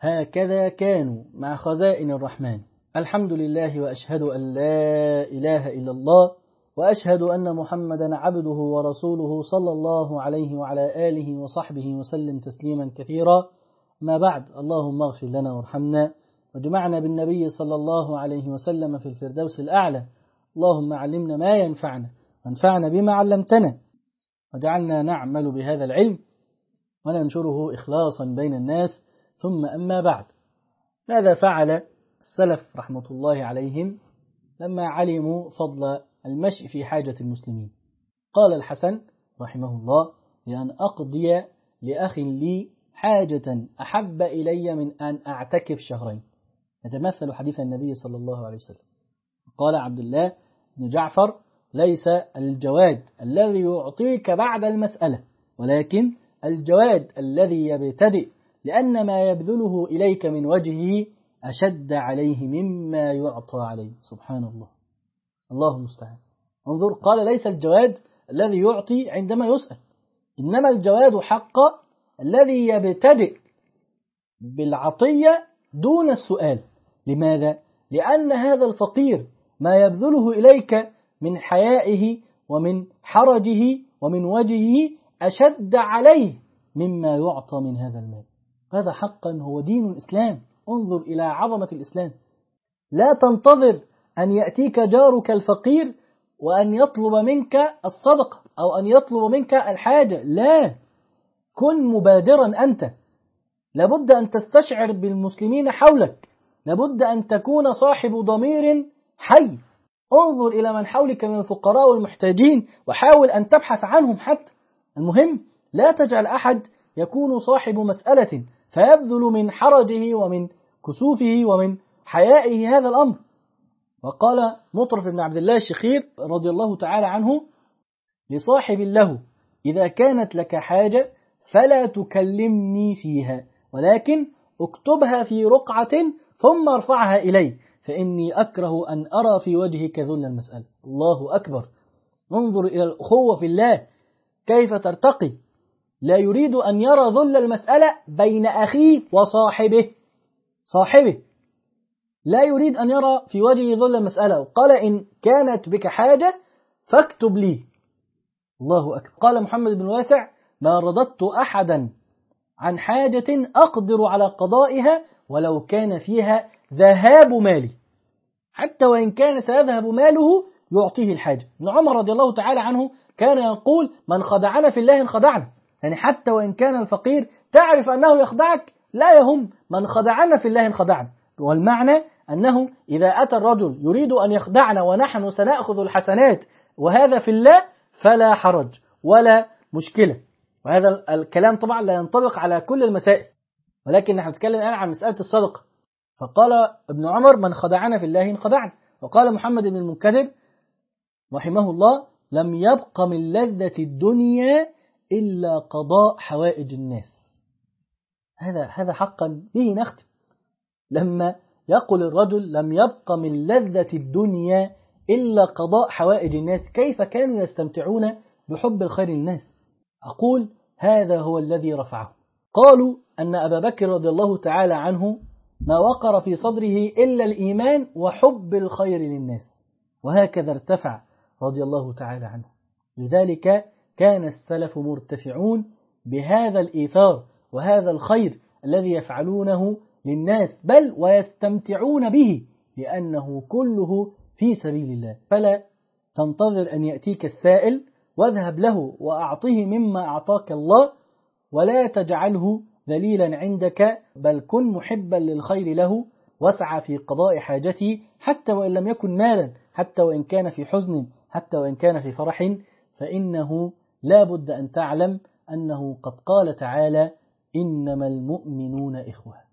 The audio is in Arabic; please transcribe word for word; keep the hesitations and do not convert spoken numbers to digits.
هكذا كانوا مع خزائن الرحمن. الحمد لله، وأشهد أن لا إله إلا الله، وأشهد أن محمدا عبده ورسوله صلى الله عليه وعلى آله وصحبه وسلم تسليما كثيرا. ما بعد، اللهم اغفر لنا وارحمنا وجمعنا بالنبي صلى الله عليه وسلم في الفردوس الأعلى. اللهم علمنا ما ينفعنا وانفعنا بما علمتنا، وجعلنا نعمل بهذا العلم وننشره إخلاصا بين الناس. ثم أما بعد، ماذا فعل السلف رحمة الله عليهم لما علموا فضل المشي في حاجة المسلمين؟ قال الحسن رحمه الله: لأن أقضي لأخ لي حاجة أحب إلي من أن أعتكف شهرين. يتمثل حديث النبي صلى الله عليه وسلم. قال عبد الله بن جعفر: ليس الجواد الذي يعطيك بعد المسألة، ولكن الجواد الذي يبتدئ، لأن ما يبذله إليك من وجهه أشد عليه مما يعطى عليه. سبحان الله، الله المستعان. انظر، قال: ليس الجواد الذي يعطي عندما يسأل، إنما الجواد حق الذي يبتدئ بالعطية دون السؤال. لماذا؟ لأن هذا الفقير ما يبذله إليك من حيائه ومن حرجه ومن وجهه أشد عليه مما يعطى من هذا المال. هذا حقا هو دين الإسلام. انظر إلى عظمة الإسلام. لا تنتظر أن يأتيك جارك الفقير وأن يطلب منك الصدقة أو أن يطلب منك الحاجة، لا، كن مبادرا أنت. لابد أن تستشعر بالمسلمين حولك، لابد أن تكون صاحب ضمير حي. انظر إلى من حولك من الفقراء والمحتاجين وحاول أن تبحث عنهم حتى. المهم، لا تجعل أحد يكون صاحب مسألة فيبذل من حرجه ومن كسوفه ومن حيائه هذا الأمر. وقال مطرف بن عبد الله الشخير رضي الله تعالى عنه لصاحب له: إذا كانت لك حاجة فلا تكلمني فيها، ولكن اكتبها في رقعة ثم ارفعها إلي، فإني أكره أن أرى في وجهك ذل المسألة. الله أكبر. انظر إلى الأخوة في الله كيف ترتقي. لا يريد أن يرى ذل المسألة بين أخيه وصاحبه، صاحبه لا يريد أن يرى في وجهه ذل المسألة. قال: إن كانت بك حاجة فاكتب لي. الله أكبر. قال محمد بن واسع: ما رددت أحدا عن حاجة أقدر على قضائها ولو كان فيها ذهاب مالي، حتى وإن كان سيذهب ماله يعطيه الحاجة. ابن عمر رضي الله تعالى عنه كان يقول: من خدعنا في الله انخدعنا. يعني حتى وإن كان الفقير تعرف أنه يخدعك، لا يهم، من خدعنا في الله انخدعنا. والمعنى أنه إذا أتى الرجل يريد أن يخدعنا ونحن سنأخذ الحسنات وهذا في الله فلا حرج ولا مشكلة. وهذا الكلام طبعا لا ينطبق على كل المسائل، ولكن نحن نتكلم الآن عن مسألة الصدقة. فقال ابن عمر: من خدعنا في الله انخدعنا. وقال محمد بن المنكدر رحمه الله: لم يبق من لذة الدنيا إلا قضاء حوائج الناس. هذا هذا حقا به نختم. لما يقول الرجل: لم يبق من لذة الدنيا إلا قضاء حوائج الناس، كيف كانوا يستمتعون بحب الخير للناس؟ أقول: هذا هو الذي رفعه. قالوا أن أبا بكر رضي الله تعالى عنه ما وقر في صدره إلا الإيمان وحب الخير للناس، وهكذا ارتفع رضي الله تعالى عنه. لذلك كان السلف مرتفعون بهذا الإيثار وهذا الخير الذي يفعلونه للناس، بل ويستمتعون به لأنه كله في سبيل الله. فلا تنتظر أن يأتيك السائل واذهب له وأعطه مما أعطاك الله، ولا تجعله ذليلا عندك، بل كن محبا للخير له واسعى في قضاء حاجته، حتى وإن لم يكن مالا، حتى وإن كان في حزن، حتى وإن كان في فرح، فإنه لا بد أن تعلم أنه قد قال تعالى: إنما المؤمنون إخوة.